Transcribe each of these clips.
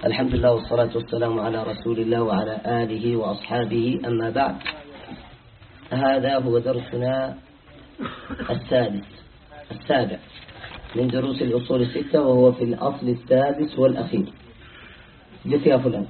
الحمد لله والصلاة والسلام على رسول الله وعلى آله وأصحابه، أما بعد. هذا هو درسنا السابع من دروس الأصول الستة، وهو في الأصل السادس والأخير. جث يا فلان.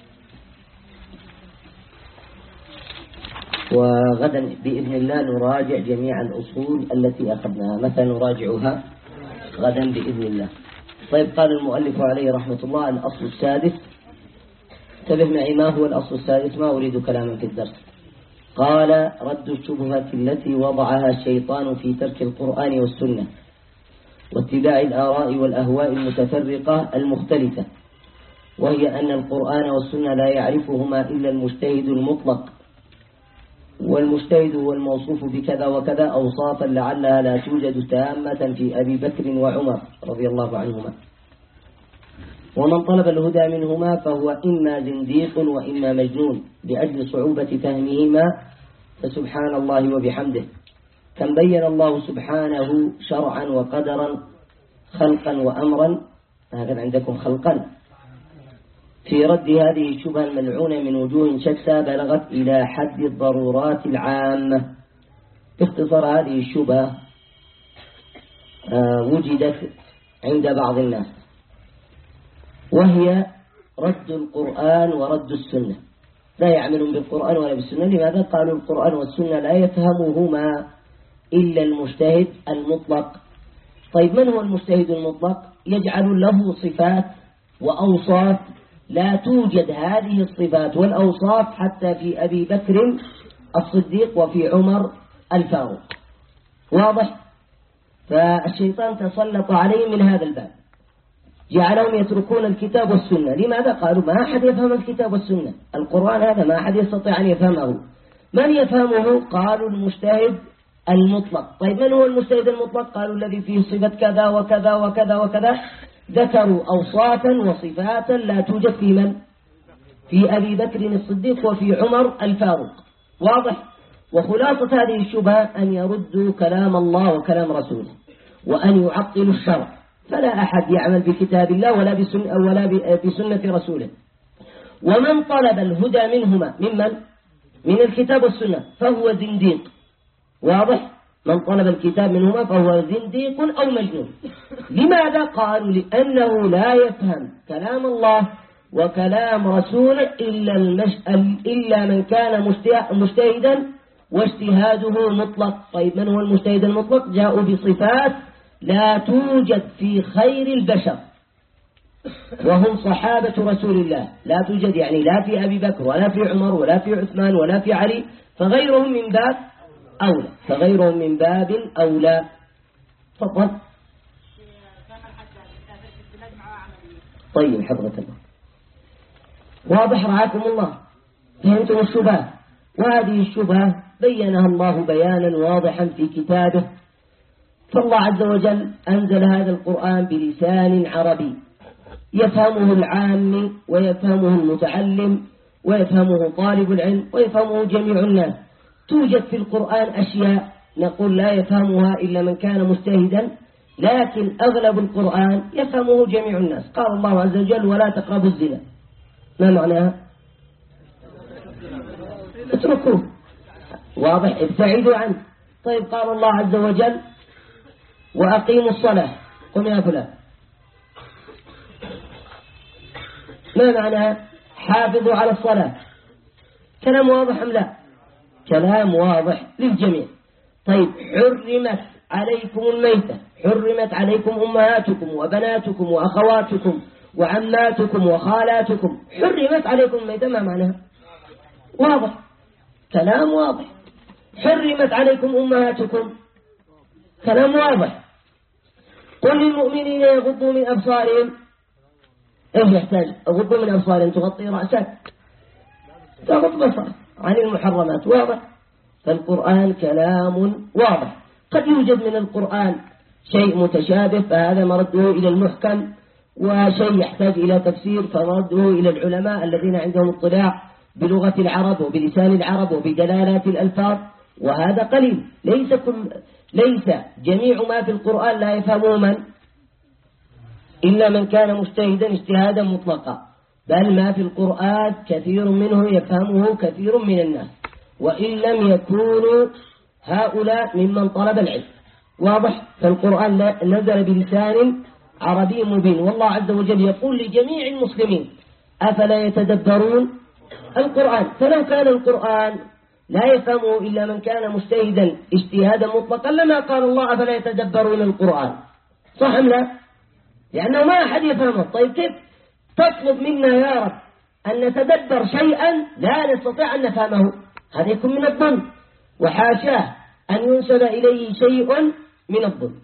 وغدا بإذن الله نراجع جميع الأصول التي أخذناها، متى نراجعها؟ غدا بإذن الله. طيب، قال المؤلف عليه رحمة الله: الأصل السادس. انتبه معي، ما هو الأصل السادس؟ ما أريد كلاما في الدرس. قال: رد الشبهة التي وضعها الشيطان في ترك القرآن والسنة واتباع الآراء والأهواء المتفرقة المختلفة، وهي أن القرآن والسنة لا يعرفهما إلا المجتهد المطلق، والمجتهد هو الموصوف بكذا وكذا أوصافا لعلها لا توجد تامة في أبي بكر وعمر رضي الله عنهما، ومن طلب الهدى منهما فهو إما زنديق وإما مجنون لأجل صعوبة فهمهما. فسبحان الله وبحمده، كم بين الله سبحانه شرعا وقدرا، خلقا وأمرا، هذا عندكم خلقا، في رد هذه الشبهة الملعونة من وجوه شتى بلغت إلى حد الضرورات العامة. باختصار، هذه الشبهة وجدت عند بعض الناس، وهي رد القرآن ورد السنة. لا يعملون بالقرآن ولا بالسنة. لماذا؟ قالوا القرآن والسنة لا يفهمهما إلا المجتهد المطلق. طيب، من هو المجتهد المطلق؟ يجعل له صفات وأوصاف لا توجد هذه الصفات والأوصاف حتى في أبي بكر الصديق وفي عمر الفاروق. واضح؟ فالشيطان تسلط عليهم من هذا الباب، جعلهم يتركون الكتاب والسنة. لماذا؟ قالوا ما أحد يفهم الكتاب والسنة، القرآن هذا ما أحد يستطيع أن يفهمه. من يفهمه؟ قالوا المجتهد المطلق. طيب، من هو المجتهد المطلق؟ قالوا الذي فيه صفة كذا وكذا وكذا وكذا. ذكروا أوصافا وصفاتا لا توجد في من؟ في أبي بكر الصديق وفي عمر الفاروق. واضح؟ وخلاصة هذه الشبهة أن يردوا كلام الله وكلام رسوله، وأن يعطلوا الشرع، فلا أحد يعمل بكتاب الله ولا بسنة رسوله. ومن طلب الهدى منهما من الكتاب والسنة فهو زنديق. واضح؟ من طلب الكتاب منهما فهو زنديق أو مجنون. لماذا؟ قالوا لأنه لا يفهم كلام الله وكلام رسوله إلا من كان مجتهدا واجتهاده مطلق. طيب، من هو المجتهد المطلق؟ جاءوا بصفات لا توجد في خير البشر، وهم صحابة رسول الله. لا توجد يعني لا في أبي بكر ولا في عمر ولا في عثمان ولا في علي، فغيرهم من باب أولى، فغيرهم من باب أولى. تفضل. طيب، حضرة الله، واضح رعاكم الله؟ فهمتم الشبهة؟ وهذه الشبهة بينها الله بيانا واضحا في كتابه. فالله عز وجل أنزل هذا القرآن بلسان عربي يفهمه العام ويفهمه المتعلم ويفهمه طالب العلم ويفهمه جميع الناس. توجد في القرآن أشياء نقول لا يفهمها إلا من كان مجتهدا، لكن أغلب القرآن يفهمه جميع الناس. قال الله عز وجل: ولا تقربوا الزنا. ما معناها؟ اتركوه. واضح؟ ابتعدوا عنه. طيب، قال الله عز وجل: وأقيموا الصلاة. قم يا فلان. ما معناها؟ حافظوا على الصلاة. كلام واضح أم لا؟ كلام واضح للجميع. طيب، حرمت عليكم الميتة، حرمت عليكم أمهاتكم وبناتكم وأخواتكم وعماتكم وخالاتكم، حرمت عليكم الميتة. ما معناها؟ واضح، كلام واضح. حرمت عليكم أمهاتكم، كلام واضح. قل للمؤمنين يغضوا من أبصارهم. إيش يحتاج؟ أغضوا من أبصارهم تغطي رأسك، تغض بصر عن المحرمات. واضح؟ فالقرآن كلام واضح. قد يوجد من القرآن شيء متشابه، فهذا مرده إلى المحكم، وشيء يحتاج إلى تفسير فمرده إلى العلماء الذين عندهم اطلاع بلغة العرب وبلسان العرب وبدلالات الألفاظ، وهذا قليل. ليس جميع ما في القرآن لا يفهمه من إلا من كان مجتهدا اجتهادا مطلقا. بل ما في القرآن كثير منه يفهمه كثير من الناس، وإن لم يكونوا هؤلاء ممن طلب العلم. واضح؟ فالقرآن نزل بلسان عربي مبين، والله عز وجل يقول لجميع المسلمين أفلا يتدبرون القرآن. فلو كان القرآن لا يفهمه إلا من كان مجتهدا اجتهادا مطلقا لما قال الله أفلا يتدبرون القرآن، صح أم لا؟ لأنه ما أحد يفهمه. طيب كيف تطلب منا يا رب أن نتدبر شيئا لا نستطيع أن نفهمه؟ هذا يكون من الظلم، وحاشاه أن ينسب إليه شيء من الظلم.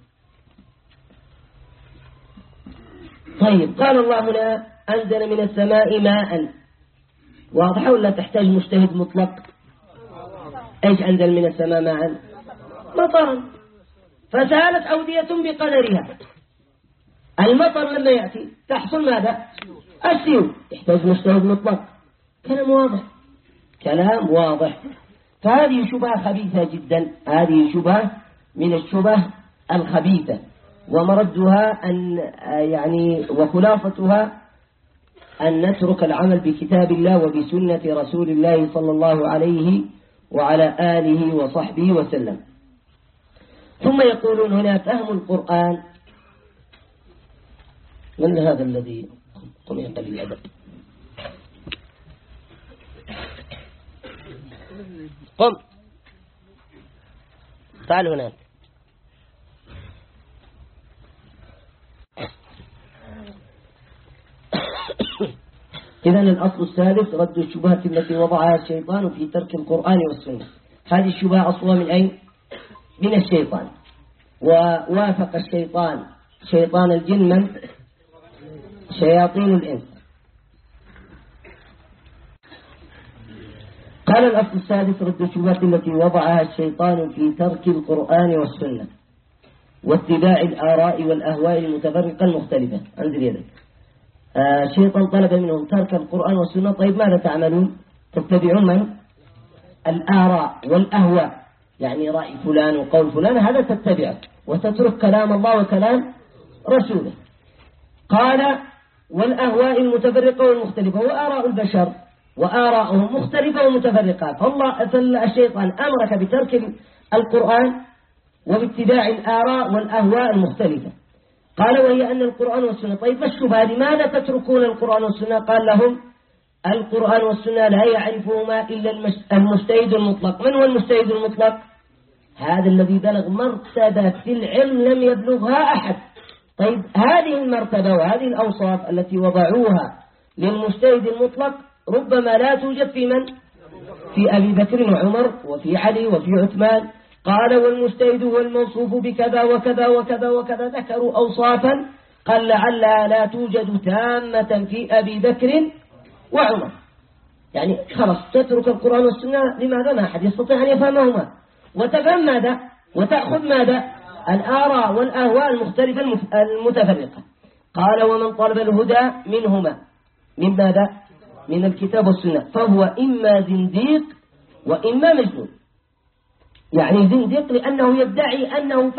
طيب قال الله هنا أنزل من السماء ماء، واضح ولا تحتاج مجتهد مطلق؟ ايش أنزل من السماء ماء؟ مطرا، فسالت أودية بقدرها. المطر لما يأتي تحصل ماذا؟ السيول، يحتاج مجتهد مطلق. كلام واضح، كلام واضح. فهذه شبهة خبيثة جدا، هذه شبهة من الشبه الخبيثة، ومردها وخلاصتها أن نترك العمل بكتاب الله وبسنة رسول الله صلى الله عليه وعلى آله وصحبه وسلم. ثم يقولون هنا فهم القرآن. من هذا الذي قم يقل الأدب؟ قم تعال هناك. إذن الأصل الثالث رد الشبهة التي وضعها الشيطان في ترك القرآن والسنة. هذه الشبهة أصلها من أين؟ من الشيطان. ووافق الشيطان شيطان الجن من؟ شياطين الإنس. قال الأصل السادس رد الشبهة التي وضعها الشيطان في ترك القرآن والسنة واتباع الآراء والأهواء المتفرقة المختلفة. أنزل يدك. الشيطان طلب منهم ترك القرآن والسنة. طيب ماذا تعملون؟ تتبعون من؟ الآراء والأهواء، يعني رأي فلان وقول فلان، هذا تتبعه وتترك كلام الله وكلام رسوله. قال والأهواء المتفرقة والمختلفة، وآراء البشر وآراءهم مختلفة ومتفرقة. فالشيطان أمرك بترك القرآن وباتباع الآراء والأهواء المختلفة. قال وهي أن القرآن والسنة. طيب الشبهة لماذا تتركون القرآن والسنة؟ قال لهم القرآن والسنة لا يعرفهما إلا المجتهد المطلق. من هو المجتهد المطلق؟ هذا الذي بلغ مرتبة في العلم لم يبلغها أحد. طيب هذه المرتبة وهذه الأوصاف التي وضعوها للمجتهد المطلق ربما لا توجد في من؟ في أبي بكر وعمر وفي علي وفي عثمان. قال والمجتهد هو الموصوف بكذا وكذا وكذا وكذا، ذكروا أوصافا قال لعلها لا توجد تامة في أبي بكر وعمر. يعني خلاص تترك القرآن والسنة. لماذا؟ ما أحد يستطيع أن يفهمهما. وتفهم ماذا؟ وتأخذ ماذا؟ الآراء والأهواء المختلفة المتفرقة. قال ومن طلب الهدى منهما، من ماذا؟ من الكتاب والسنة، فهو إما زنديق وإما مجنون. يعني زنديق لأنه يدعي أنه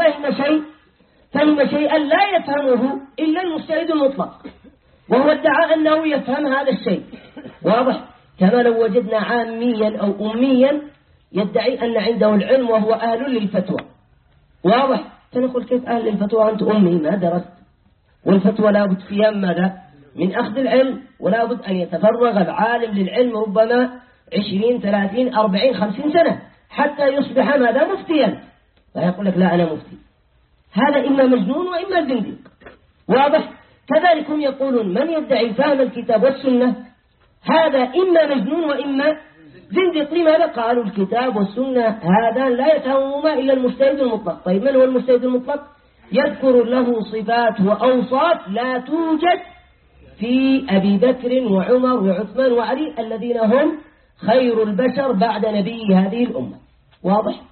فهم شيئا لا يفهمه إلا المجتهد المطلق، وهو ادعى أنه يفهم هذا الشيء. واضح؟ كما لو وجدنا عاميا أو أميا يدعي أن عنده العلم وهو أهل للفتوى. واضح؟ فنقول كيف أهل للفتوى أنت أمي ما درست؟ والفتوى لا بد فيها ماذا؟ من أخذ العلم، ولا بد أن يتفرغ العالم للعلم ربما 20 30 40 50 سنة حتى يصبح ماذا؟ مفتيا. فيقول لك لا أنا مفتي. هذا إما مجنون وإما زنديق. واضح؟ كذلك هم يقولون من يدعي فهم الكتاب والسنة هذا إما مجنون وإما زنديق. لماذا؟ قالوا الكتاب والسنة هذا لا يفهمهما إلا المجتهد المطلق. طيب من هو المجتهد المطلق؟ يذكر له صفات وأوصاف لا توجد في أبي بكر وعمر وعثمان وعلي الذين هم خير البشر بعد نبي هذه الأمة. واضح؟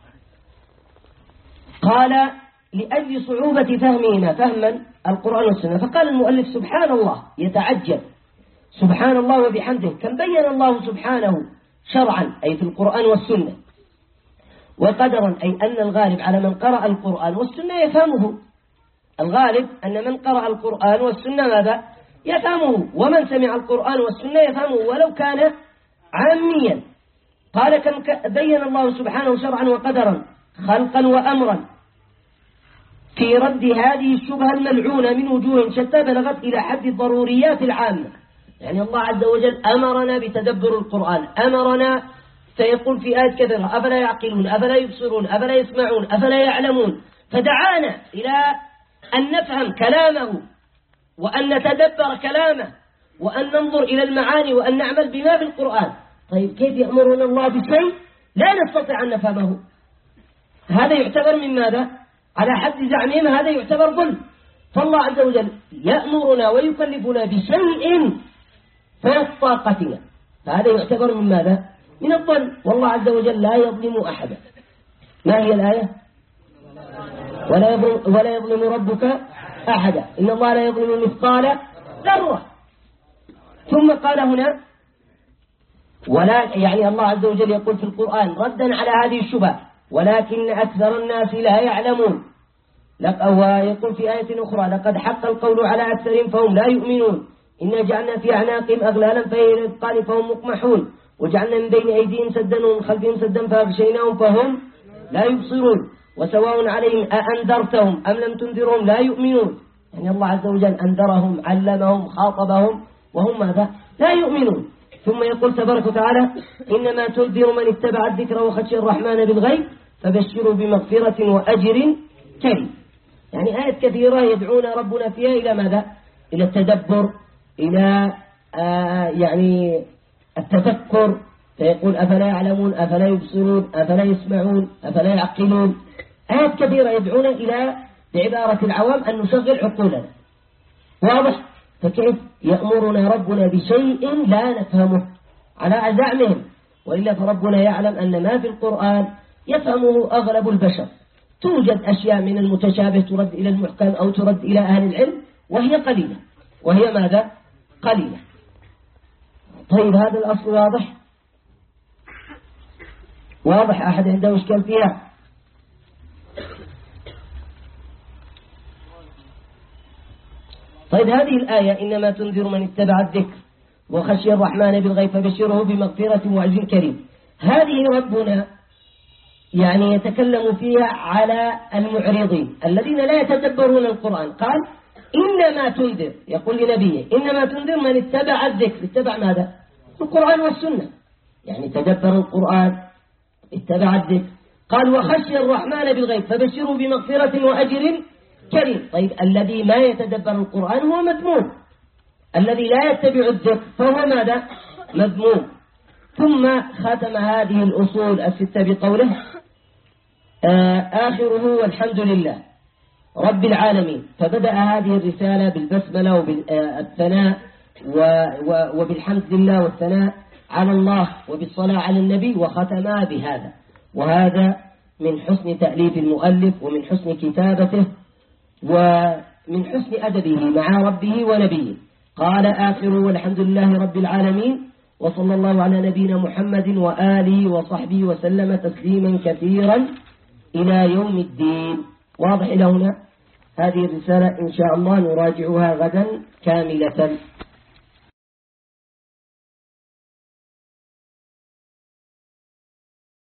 قال لأجل صعوبة فهمنا فهما القرآن والسنة. فقال المؤلف سبحان الله، يتعجب سبحان الله وبحمده كم بين الله سبحانه شرعا أي في القرآن والسنة، وقدرا أي أن الغالب على من قرأ القرآن والسنة يفهمه. الغالب أن من قرأ القرآن والسنة ماذا؟ يفهمه، ومن سمع القرآن والسنة يفهمه ولو كان عاميا. قال كم بين الله سبحانه شرعا وقدرا خلقا وأمرا في رد هذه الشبهة الملعونة من وجوه شتى بلغت إلى حد الضروريات العامة. يعني الله عز وجل أمرنا بتدبر القرآن، أمرنا سيقول في آيات كثيرة أفلا يعقلون أفلا يبصرون أفلا يسمعون أفلا يعلمون، فدعانا إلى أن نفهم كلامه وأن نتدبر كلامه وأن ننظر إلى المعاني وأن نعمل بما في القرآن. طيب كيف يأمرنا الله بشيء لا نستطيع أن نفهمه؟ هذا يعتبر من ماذا؟ على حد زعمهم هذا يعتبر ظلم. فالله عز وجل يأمرنا ويكلفنا بشيء فوق طاقتنا، فهذا يعتبر من ماذا؟ من الظلم. والله عز وجل لا يظلم أحدا. ما هي الآية؟ ولا يظلم ربك أحدا إن الله لا يظلم مثقال ذرة. ثم قال هنا ولا، يعني الله عز وجل يقول في القرآن ردا على هذه الشبهة ولكن أكثر الناس لا يعلمون. ويقول في آية أخرى لقد حق القول على أكثرهم فهم لا يؤمنون إنا جعلنا في أعناقهم أغلالا فهي إلى الأذقان فهم مقمحون وجعلنا من بين أيديهم سدا ومن خلفهم سدا فأغشيناهم فهم لا يبصرون وسواء عليهم أأنذرتهم أم لم تنذرهم لا يؤمنون. يعني الله عز وجل أنذرهم علمهم خاطبهم وهم ماذا؟ لا يؤمنون. ثم يقول تبارك وتعالى إنما تنذر من اتبع الذكر وخشي الرحمن بالغيب فبشروا بمغفرة وأجر كريم. يعني آيات كثيرة يدعونا ربنا فيها إلى ماذا؟ إلى التدبر، إلى يعني التفكر. فيقول أفلا يعلمون أفلا يبصرون أفلا يسمعون أفلا يعقلون. آيات كثيرة يدعونا إلى بعبارة العوام أن نشغل عقولنا. واضح؟ فكيف يأمرنا ربنا بشيء لا نفهمه على زعمهم؟ وإلا فربنا يعلم أن ما في القرآن يفهمه أغلب البشر. توجد أشياء من المتشابه ترد إلى المحكم أو ترد إلى أهل العلم وهي قليلة. وهي ماذا؟ قليلة. طيب هذا الأصل واضح؟ واضح؟ أحد عنده إشكال فيها؟ طيب هذه الآية إنما تنذر من اتبع الذكر وخشي الرحمن بالغيب فبشره بمغفرة وأجر كريم. هذه ربنا يعني يتكلم فيها على المعرضين الذين لا يتدبرون القرآن. قال إنما تنذر، يقول لنبيه إنما تنذر من اتبع الذكر. اتبع ماذا؟ القرآن والسنة، يعني تدبر القرآن اتبع الذكر. قال وخشي الرحمن بالغيب فبشره بمغفرة وأجر كريم. طيب الذي ما يتدبر القرآن هو مذموم، الذي لا يتبع الذكر فهو ماذا؟ مذموم. ثم ختم هذه الأصول الستة بقوله آخره والحمد لله رب العالمين. فبدأ هذه الرسالة بالبسملة وبالثناء وبالحمد لله والثناء على الله وبالصلاة على النبي وختمها بهذا. وهذا من حسن تأليف المؤلف ومن حسن كتابته ومن حسن أدبه مع ربه ونبيه. قال آخره والحمد لله رب العالمين وصلى الله على نبينا محمد وآله وصحبه وسلم تسليما كثيرا إلى يوم الدين. واضح إلى هنا؟ هذه الرسالة إن شاء الله نراجعها غدا كاملة.